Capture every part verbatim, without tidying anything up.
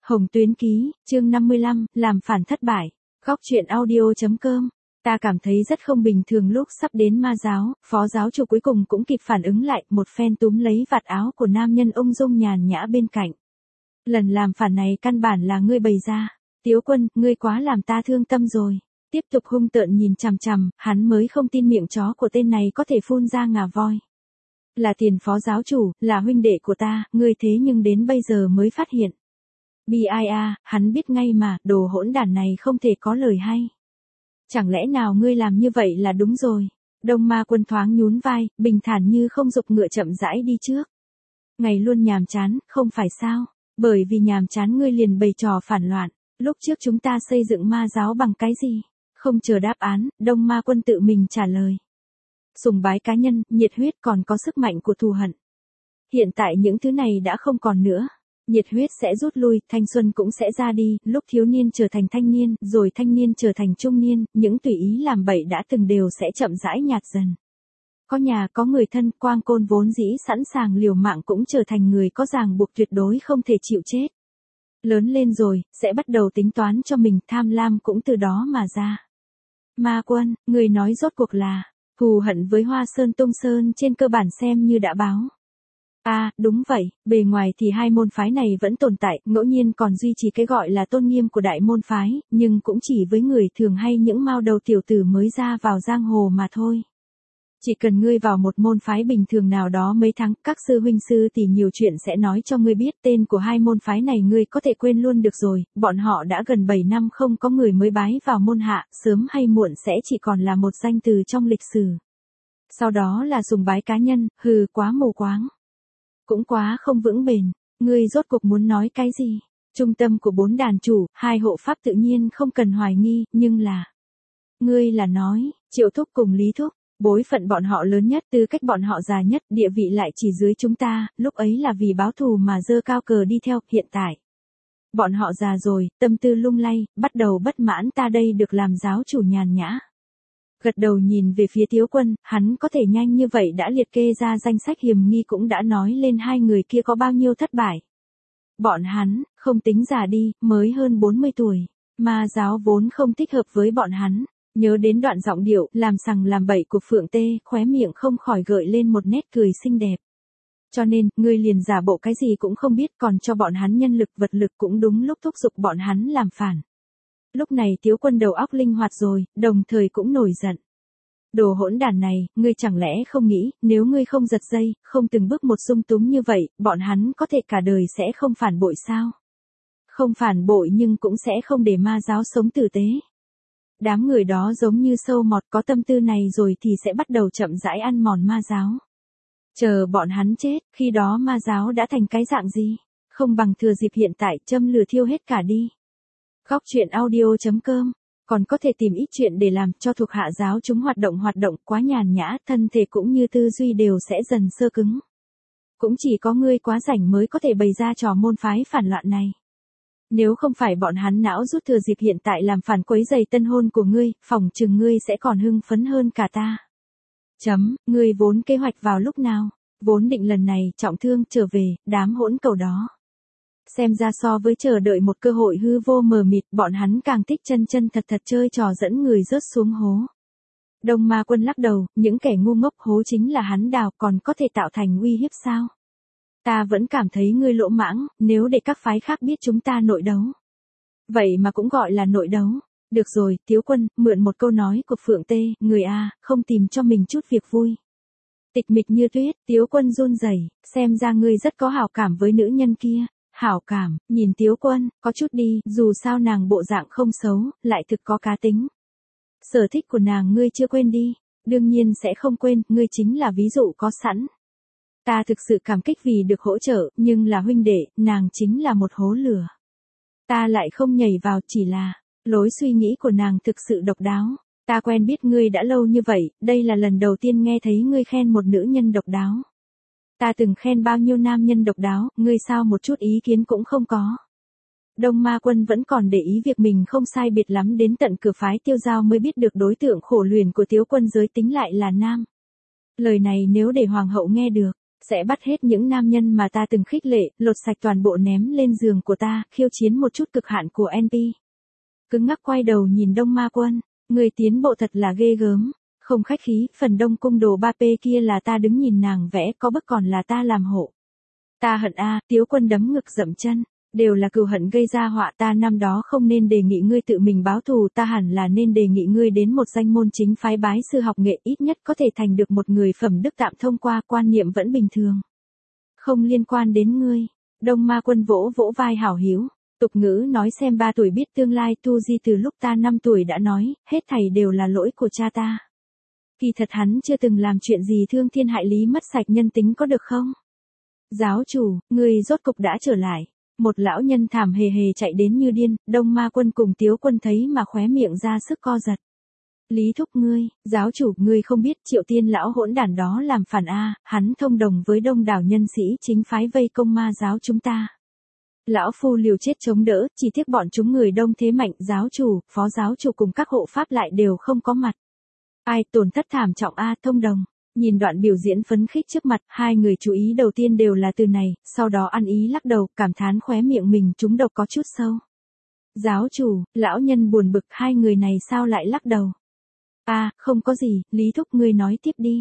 Hồng Tuyến Ký, chương năm mươi lăm, làm phản thất bại. Góc truyện audio.com. Ta cảm thấy rất không bình thường lúc sắp đến ma giáo, phó giáo chủ cuối cùng cũng kịp phản ứng lại, một phen túm lấy vạt áo của nam nhân ung dung nhàn nhã bên cạnh. Lần làm phản này căn bản là ngươi bày ra. Tiếu Quân, ngươi quá làm ta thương tâm rồi. Tiếp tục hung tợn nhìn chằm chằm, hắn mới không tin miệng chó của tên này có thể phun ra ngà voi. Là tiền phó giáo chủ, là huynh đệ của ta, ngươi thế nhưng đến bây giờ mới phát hiện. Bi ai a, hắn biết ngay mà, đồ hỗn đản này không thể có lời hay. Chẳng lẽ nào ngươi làm như vậy là đúng rồi. Đông Ma Quân thoáng nhún vai, bình thản như không giục ngựa chậm rãi đi trước. Ngày luôn nhàm chán, không phải sao, bởi vì nhàm chán ngươi liền bày trò phản loạn. Lúc trước chúng ta xây dựng ma giáo bằng cái gì? Không chờ đáp án, Đông Ma Quân tự mình trả lời. Sùng bái cá nhân, nhiệt huyết còn có sức mạnh của thù hận. Hiện tại những thứ này đã không còn nữa. Nhiệt huyết sẽ rút lui, thanh xuân cũng sẽ ra đi, lúc thiếu niên trở thành thanh niên, rồi thanh niên trở thành trung niên, những tùy ý làm bậy đã từng đều sẽ chậm rãi nhạt dần. Có nhà có người thân, quang côn vốn dĩ sẵn sàng liều mạng cũng trở thành người có ràng buộc tuyệt đối không thể chịu chết. Lớn lên rồi, sẽ bắt đầu tính toán cho mình, tham lam cũng từ đó mà ra. Ma Quân, người nói rốt cuộc là, thù hận với Hoa Sơn Tung Sơn trên cơ bản xem như đã báo. À, đúng vậy, bề ngoài thì hai môn phái này vẫn tồn tại, ngẫu nhiên còn duy trì cái gọi là tôn nghiêm của đại môn phái, nhưng cũng chỉ với người thường hay những mao đầu tiểu tử mới ra vào giang hồ mà thôi. Chỉ cần ngươi vào một môn phái bình thường nào đó mấy tháng, các sư huynh sư thì nhiều chuyện sẽ nói cho ngươi biết, tên của hai môn phái này ngươi có thể quên luôn được rồi, bọn họ đã gần bảy năm không có người mới bái vào môn hạ, sớm hay muộn sẽ chỉ còn là một danh từ trong lịch sử. Sau đó là sùng bái cá nhân, hừ, quá mù quáng. Cũng quá không vững bền, ngươi rốt cuộc muốn nói cái gì? Trung tâm của bốn đàn chủ, hai hộ pháp tự nhiên không cần hoài nghi, nhưng là... Ngươi là nói, Triệu Thúc cùng Lý Thúc, bối phận bọn họ lớn nhất, tư cách bọn họ già nhất, địa vị lại chỉ dưới chúng ta, lúc ấy là vì báo thù mà dơ cao cờ đi theo, hiện tại. Bọn họ già rồi, tâm tư lung lay, bắt đầu bất mãn ta đây được làm giáo chủ nhàn nhã. Gật đầu nhìn về phía Tiếu Quân, hắn có thể nhanh như vậy đã liệt kê ra danh sách hiểm nghi cũng đã nói lên hai người kia có bao nhiêu thất bại. Bọn hắn, không tính già đi, mới hơn bốn mươi tuổi, ma giáo vốn không thích hợp với bọn hắn. Nhớ đến đoạn giọng điệu, làm sằng làm bậy của Phượng Tê, khóe miệng không khỏi gợi lên một nét cười xinh đẹp. Cho nên, ngươi liền giả bộ cái gì cũng không biết, còn cho bọn hắn nhân lực vật lực cũng đúng lúc thúc giục bọn hắn làm phản. Lúc này Tiếu Quân đầu óc linh hoạt rồi, đồng thời cũng nổi giận. Đồ hỗn đản này, ngươi chẳng lẽ không nghĩ, nếu ngươi không giật dây, không từng bước một sung túng như vậy, bọn hắn có thể cả đời sẽ không phản bội sao? Không phản bội nhưng cũng sẽ không để ma giáo sống tử tế. Đám người đó giống như sâu mọt, có tâm tư này rồi thì sẽ bắt đầu chậm rãi ăn mòn ma giáo. Chờ bọn hắn chết, khi đó ma giáo đã thành cái dạng gì? Không bằng thừa dịp hiện tại châm lửa thiêu hết cả đi. Góc truyện audio.com, còn có thể tìm ít chuyện để làm cho thuộc hạ giáo chúng hoạt động hoạt động quá nhàn nhã, thân thể cũng như tư duy đều sẽ dần sơ cứng. Cũng chỉ có ngươi quá rảnh mới có thể bày ra trò môn phái phản loạn này. Nếu không phải bọn hắn não rút thừa dịp hiện tại làm phản quấy giày tân hôn của ngươi, phỏng chừng ngươi sẽ còn hưng phấn hơn cả ta. Chấm, ngươi vốn kế hoạch vào lúc nào, vốn định lần này trọng thương trở về, đám hỗn cầu đó. Xem ra so với chờ đợi một cơ hội hư vô mờ mịt, bọn hắn càng thích chân chân thật thật chơi trò dẫn người rớt xuống hố. Đông Ma Quân lắc đầu, những kẻ ngu ngốc, hố chính là hắn đào, còn có thể tạo thành uy hiếp sao? Ta vẫn cảm thấy ngươi lỗ mãng, nếu để các phái khác biết chúng ta nội đấu. Vậy mà cũng gọi là nội đấu. Được rồi, Tiếu Quân, mượn một câu nói của Phượng Tê, người A, không tìm cho mình chút việc vui. Tịch mịch như tuyết, Tiếu Quân run rẩy, xem ra ngươi rất có hảo cảm với nữ nhân kia. Hảo cảm, nhìn Tiếu Quân, có chút đi, dù sao nàng bộ dạng không xấu, lại thực có cá tính. Sở thích của nàng ngươi chưa quên đi, đương nhiên sẽ không quên, ngươi chính là ví dụ có sẵn. Ta thực sự cảm kích vì được hỗ trợ, nhưng là huynh đệ, nàng chính là một hố lửa. Ta lại không nhảy vào, chỉ là, lối suy nghĩ của nàng thực sự độc đáo. Ta quen biết ngươi đã lâu như vậy, đây là lần đầu tiên nghe thấy ngươi khen một nữ nhân độc đáo. Ta từng khen bao nhiêu nam nhân độc đáo, ngươi sao một chút ý kiến cũng không có. Đông Ma Quân vẫn còn để ý việc mình không sai biệt lắm, đến tận cửa phái Tiêu Giao mới biết được đối tượng khổ luyện của Tiếu Quân giới tính lại là nam. Lời này nếu để hoàng hậu nghe được, Sẽ bắt hết những nam nhân mà ta từng khích lệ, lột sạch toàn bộ ném lên giường của ta, khiêu chiến một chút cực hạn của en pê. Cứng ngắc quay đầu nhìn Đông Ma Quân, người tiến bộ thật là ghê gớm. Không khách khí, phần Đông cung đồ ba pê kia là ta đứng nhìn nàng vẽ, có bức còn là ta làm hộ. Ta hận a, Tiếu Quân đấm ngực dậm chân, đều là cừu hận gây ra họa, ta năm đó không nên đề nghị ngươi tự mình báo thù, ta hẳn là nên đề nghị ngươi đến một danh môn chính phái bái sư học nghệ, ít nhất có thể thành được một người phẩm đức tạm thông qua, quan niệm vẫn bình thường. Không liên quan đến ngươi. Đông Ma Quân vỗ vỗ vai hảo hiếu. Tục ngữ nói xem ba tuổi biết tương lai, tu di từ lúc ta năm tuổi đã nói, hết thảy đều là lỗi của cha ta. Kỳ thật hắn chưa từng làm chuyện gì thương thiên hại lý mất sạch nhân tính có được không? Giáo chủ, ngươi rốt cục đã trở lại. Một lão nhân thảm hề hề chạy đến như điên, Đông Ma Quân cùng Tiếu Quân thấy mà khóe miệng ra sức co giật. Lý thúc ngươi, giáo chủ, ngươi không biết Triệu Tiên lão hỗn đản đó làm phản a, hắn thông đồng với đông đảo nhân sĩ chính phái vây công ma giáo chúng ta. Lão phu liều chết chống đỡ, chỉ tiếc bọn chúng người đông thế mạnh, giáo chủ, phó giáo chủ cùng các hộ pháp lại đều không có mặt. Ai tổn thất thảm trọng a, thông đồng. Nhìn đoạn biểu diễn phấn khích trước mặt, hai người chú ý đầu tiên đều là từ này, sau đó ăn ý lắc đầu, cảm thán khóe miệng mình trúng độc có chút sâu. Giáo chủ, lão nhân buồn bực, hai người này sao lại lắc đầu? A, không có gì, Lý thúc ngươi nói tiếp đi.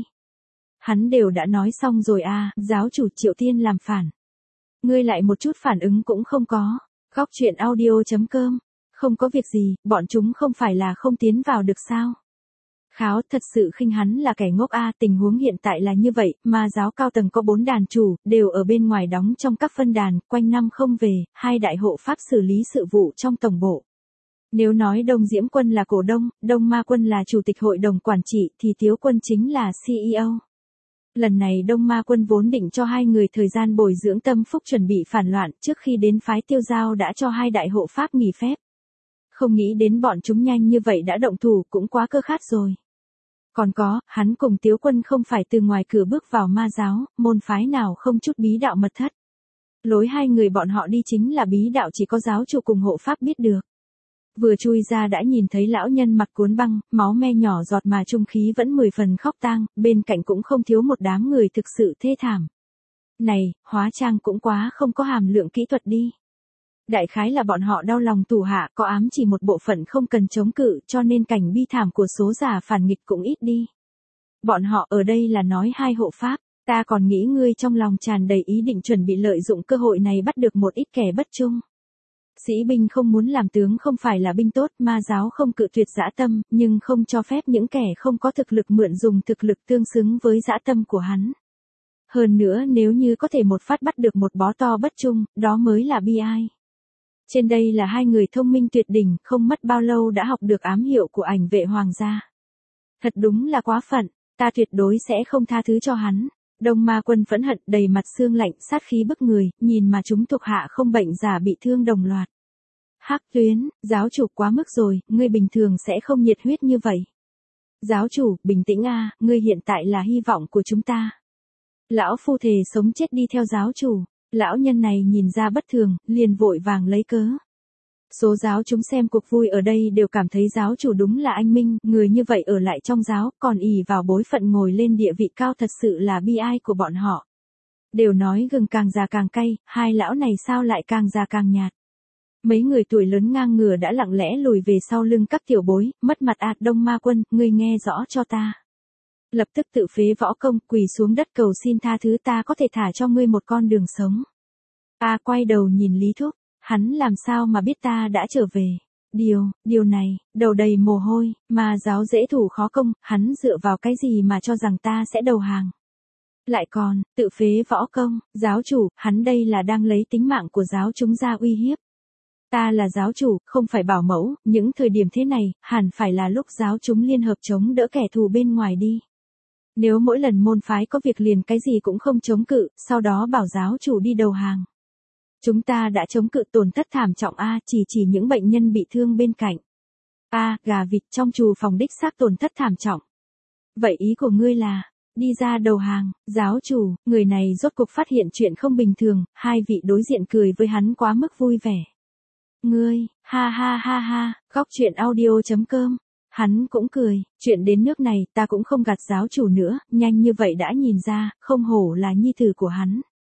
Hắn đều đã nói xong rồi a, giáo chủ Triệu Tiên làm phản. Ngươi lại một chút phản ứng cũng không có. Góc truyện audio chấm com. Không có việc gì, bọn chúng không phải là không tiến vào được sao? Kháo, thật sự khinh hắn là kẻ ngốc a, tình huống hiện tại là như vậy, mà giáo cao tầng có bốn đàn chủ, đều ở bên ngoài đóng trong các phân đàn, quanh năm không về, hai đại hộ pháp xử lý sự vụ trong tổng bộ. Nếu nói Đông Diễm Quân là cổ đông, Đông Ma Quân là chủ tịch hội đồng quản trị thì Tiếu Quân chính là xê e ô. Lần này Đông Ma Quân vốn định cho hai người thời gian bồi dưỡng tâm phúc chuẩn bị phản loạn, trước khi đến phái Tiêu Giao đã cho hai đại hộ pháp nghỉ phép. Không nghĩ đến bọn chúng nhanh như vậy đã động thủ, cũng quá cơ khát rồi. Còn có, hắn cùng Tiếu Quân không phải từ ngoài cửa bước vào ma giáo, môn phái nào không chút bí đạo mật thất. Lối hai người bọn họ đi chính là bí đạo chỉ có giáo chủ cùng hộ pháp biết được. Vừa chui ra đã nhìn thấy lão nhân mặc cuốn băng, máu me nhỏ giọt mà trung khí vẫn mười phần khóc tang, bên cạnh cũng không thiếu một đám người thực sự thê thảm. Này, hóa trang cũng quá không có hàm lượng kỹ thuật đi. Đại khái là bọn họ đau lòng tù hạ, có ám chỉ một bộ phận không cần chống cự, cho nên cảnh bi thảm của số giả phản nghịch cũng ít đi. Bọn họ ở đây là nói hai hộ pháp, ta còn nghĩ ngươi trong lòng tràn đầy ý định chuẩn bị lợi dụng cơ hội này bắt được một ít kẻ bất trung. Sĩ binh không muốn làm tướng không phải là binh tốt, ma giáo không cự tuyệt dã tâm, nhưng không cho phép những kẻ không có thực lực mượn dùng thực lực tương xứng với dã tâm của hắn. Hơn nữa nếu như có thể một phát bắt được một bó to bất trung, đó mới là bi ai. Trên đây là hai người thông minh tuyệt đỉnh, không mất bao lâu đã học được ám hiệu của ảnh vệ hoàng gia. Thật đúng là quá phận, ta tuyệt đối sẽ không tha thứ cho hắn. Đông Ma Quân phẫn hận đầy mặt xương lạnh, sát khí bức người, nhìn mà chúng thuộc hạ không bệnh giả bị thương đồng loạt. Hắc Tuyến, giáo chủ quá mức rồi, ngươi bình thường sẽ không nhiệt huyết như vậy. Giáo chủ, bình tĩnh a, ngươi hiện tại là hy vọng của chúng ta. Lão phu thề sống chết đi theo giáo chủ. Lão nhân này nhìn ra bất thường, liền vội vàng lấy cớ. Số giáo chúng xem cuộc vui ở đây đều cảm thấy giáo chủ đúng là anh minh, người như vậy ở lại trong giáo, còn ỷ vào bối phận ngồi lên địa vị cao thật sự là bi ai của bọn họ. Đều nói gừng càng già càng cay, hai lão này sao lại càng già càng nhạt. Mấy người tuổi lớn ngang ngửa đã lặng lẽ lùi về sau lưng các tiểu bối, mất mặt ạt Đông Ma Quân, ngươi nghe rõ cho ta. Lập tức tự phế võ công, quỳ xuống đất cầu xin tha thứ, ta có thể thả cho ngươi một con đường sống. Ta quay đầu nhìn Lý Thúc, hắn làm sao mà biết ta đã trở về. Điều, điều này, đầu đầy mồ hôi, mà giáo dễ thủ khó công, hắn dựa vào cái gì mà cho rằng ta sẽ đầu hàng. Lại còn, tự phế võ công, giáo chủ, hắn đây là đang lấy tính mạng của giáo chúng ra uy hiếp. Ta là giáo chủ, không phải bảo mẫu, những thời điểm thế này, hẳn phải là lúc giáo chúng liên hợp chống đỡ kẻ thù bên ngoài đi. Nếu mỗi lần môn phái có việc liền cái gì cũng không chống cự, sau đó bảo giáo chủ đi đầu hàng. Chúng ta đã chống cự tổn thất thảm trọng a, chỉ chỉ những bệnh nhân bị thương bên cạnh. A, gà vịt trong trù phòng đích xác tổn thất thảm trọng. Vậy ý của ngươi là, đi ra đầu hàng, giáo chủ, người này rốt cuộc phát hiện chuyện không bình thường, hai vị đối diện cười với hắn quá mức vui vẻ. Ngươi, ha ha ha ha, góc truyện audio chấm com Hắn cũng cười, chuyện đến nước này ta cũng không gạt giáo chủ nữa, nhanh như vậy đã nhìn ra, không hổ là nhi tử của hắn.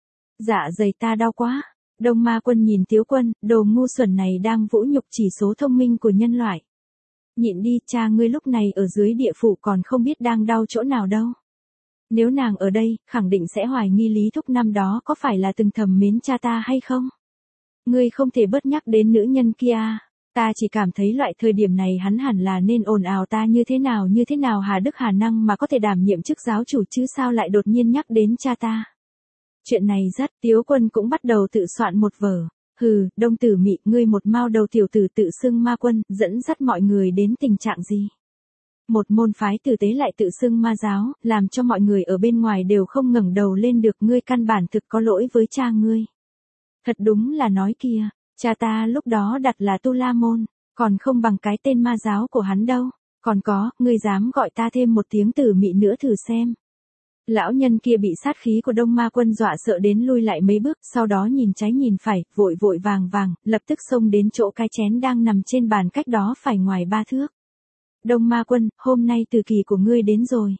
Dạ dày ta đau quá. Đông Ma Quân nhìn Tiếu Quân, đồ ngu xuẩn này đang vũ nhục chỉ số thông minh của nhân loại. Nhịn đi, cha ngươi lúc này ở dưới địa phủ còn không biết đang đau chỗ nào đâu. Nếu nàng ở đây, khẳng định sẽ hoài nghi Lý Thúc năm đó có phải là từng thầm mến cha ta hay không? Ngươi không thể bớt nhắc đến nữ nhân kia. Ta chỉ cảm thấy loại thời điểm này hắn hẳn là nên ồn ào ta như thế nào như thế nào Hà Đức Hà năng mà có thể đảm nhiệm chức giáo chủ chứ sao lại đột nhiên nhắc đến cha ta. Chuyện này rất, Tiếu Quân cũng bắt đầu tự soạn một vở. Hừ, Đông Tử Mị, ngươi một mao đầu tiểu tử tự xưng ma quân, dẫn dắt mọi người đến tình trạng gì? Một môn phái tử tế lại tự xưng ma giáo, làm cho mọi người ở bên ngoài đều không ngẩng đầu lên được, ngươi căn bản thực có lỗi với cha ngươi. Thật đúng là nói kìa, cha ta lúc đó đặt là Tu La Môn, còn không bằng cái tên ma giáo của hắn đâu. Còn có, ngươi dám gọi ta thêm một tiếng Tử Mị nữa thử xem. Lão nhân kia bị sát khí của Đông Ma Quân dọa sợ đến lui lại mấy bước, sau đó nhìn trái nhìn phải, vội vội vàng vàng, lập tức xông đến chỗ cái chén đang nằm trên bàn cách đó phải ngoài ba thước. Đông Ma Quân, hôm nay từ kỳ của ngươi đến rồi.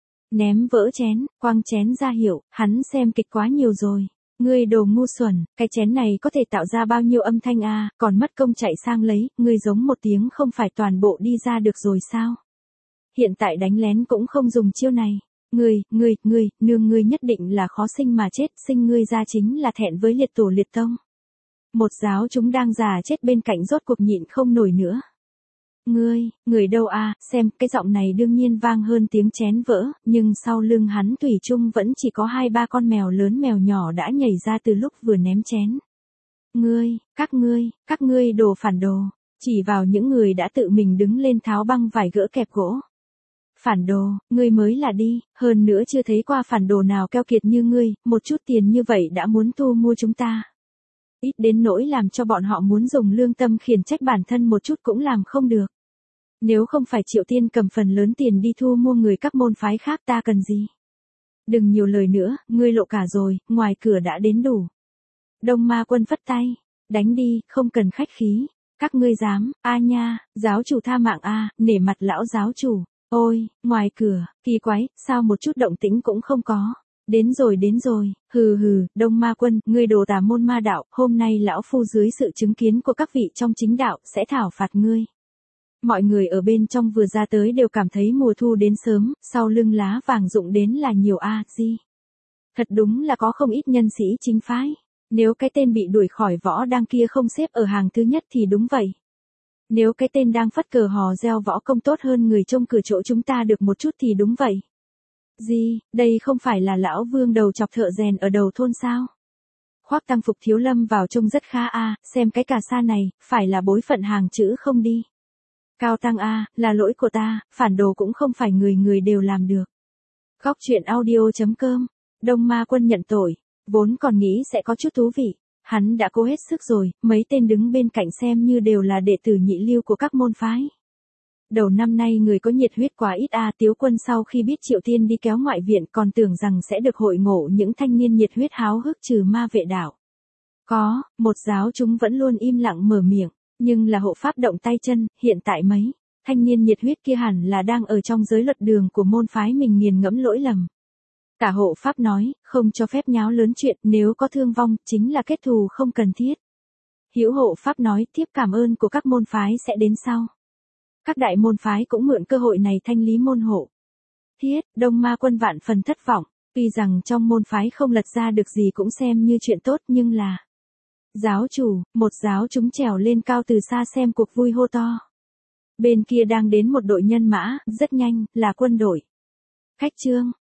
Ném vỡ chén, quăng chén ra hiệu, hắn xem kịch quá nhiều rồi. Ngươi đồ ngu xuẩn, cái chén này có thể tạo ra bao nhiêu âm thanh a, còn mất công chạy sang lấy, ngươi giống một tiếng không phải toàn bộ đi ra được rồi sao? Hiện tại đánh lén cũng không dùng chiêu này. Ngươi, ngươi, ngươi, nương ngươi nhất định là khó sinh mà chết, sinh ngươi ra chính là thẹn với liệt tổ liệt tông. Một giáo chúng đang già chết bên cạnh rốt cuộc nhịn không nổi nữa. Ngươi, người đâu a, xem, cái giọng này đương nhiên vang hơn tiếng chén vỡ, nhưng sau lưng hắn thủy chung vẫn chỉ có hai ba con mèo lớn mèo nhỏ đã nhảy ra từ lúc vừa ném chén. Ngươi, các ngươi, các ngươi đồ phản đồ, chỉ vào những người đã tự mình đứng lên tháo băng vải gỡ kẹp gỗ. Phản đồ, ngươi mới là đi, hơn nữa chưa thấy qua phản đồ nào keo kiệt như ngươi, một chút tiền như vậy đã muốn thu mua chúng ta. Ít đến nỗi làm cho bọn họ muốn dùng lương tâm khiển trách bản thân một chút cũng làm không được. Nếu không phải Triệu Tiên cầm phần lớn tiền đi thu mua người các môn phái khác ta cần gì? Đừng nhiều lời nữa, ngươi lộ cả rồi, ngoài cửa đã đến đủ. Đông Ma Quân phất tay, đánh đi, không cần khách khí. Các ngươi dám, a nha, giáo chủ tha mạng a, nể mặt lão giáo chủ. Ôi, ngoài cửa, kỳ quái, sao một chút động tĩnh cũng không có. Đến rồi đến rồi, hừ hừ, Đông Ma Quân, ngươi đồ tà môn ma đạo, hôm nay lão phu dưới sự chứng kiến của các vị trong chính đạo sẽ thảo phạt ngươi. Mọi người ở bên trong vừa ra tới đều cảm thấy mùa thu đến sớm, sau lưng lá vàng rụng đến là nhiều a gì. Thật đúng là có không ít nhân sĩ chính phái. Nếu cái tên bị đuổi khỏi võ đang kia không xếp ở hàng thứ nhất thì đúng vậy. Nếu cái tên đang phất cờ hò reo võ công tốt hơn người trông cửa chỗ chúng ta được một chút thì đúng vậy. Gì, đây không phải là lão Vương đầu chọc thợ rèn ở đầu thôn sao? Khoác tăng phục Thiếu Lâm vào trông rất khá a, xem cái cà sa này, phải là bối phận hàng chữ không đi. Cao Tăng a, là lỗi của ta, phản đồ cũng không phải người người đều làm được. Góc truyện audio chấm com, Đông Ma Quân nhận tội, vốn còn nghĩ sẽ có chút thú vị. Hắn đã cố hết sức rồi, mấy tên đứng bên cạnh xem như đều là đệ tử nhị lưu của các môn phái. Đầu năm nay người có nhiệt huyết quá ít a, Tiếu Quân sau khi biết Triệu Tiên đi kéo ngoại viện còn tưởng rằng sẽ được hội ngộ những thanh niên nhiệt huyết háo hức trừ ma vệ đạo. Có, một giáo chúng vẫn luôn im lặng mở miệng, nhưng là hộ pháp động tay chân, hiện tại mấy thanh niên nhiệt huyết kia hẳn là đang ở trong giới luật đường của môn phái mình nghiền ngẫm lỗi lầm. Tả hộ pháp nói, không cho phép nháo lớn chuyện, nếu có thương vong, chính là kết thù không cần thiết. Hữu hộ pháp nói, tiếp cảm ơn của các môn phái sẽ đến sau. Các đại môn phái cũng mượn cơ hội này thanh lý môn hộ. Thiết, Đông Ma Quân vạn phần thất vọng, tuy rằng trong môn phái không lật ra được gì cũng xem như chuyện tốt nhưng là... Giáo chủ, một giáo chúng trèo lên cao từ xa xem cuộc vui hô to. Bên kia đang đến một đội nhân mã, rất nhanh, là quân đội. Khách trương,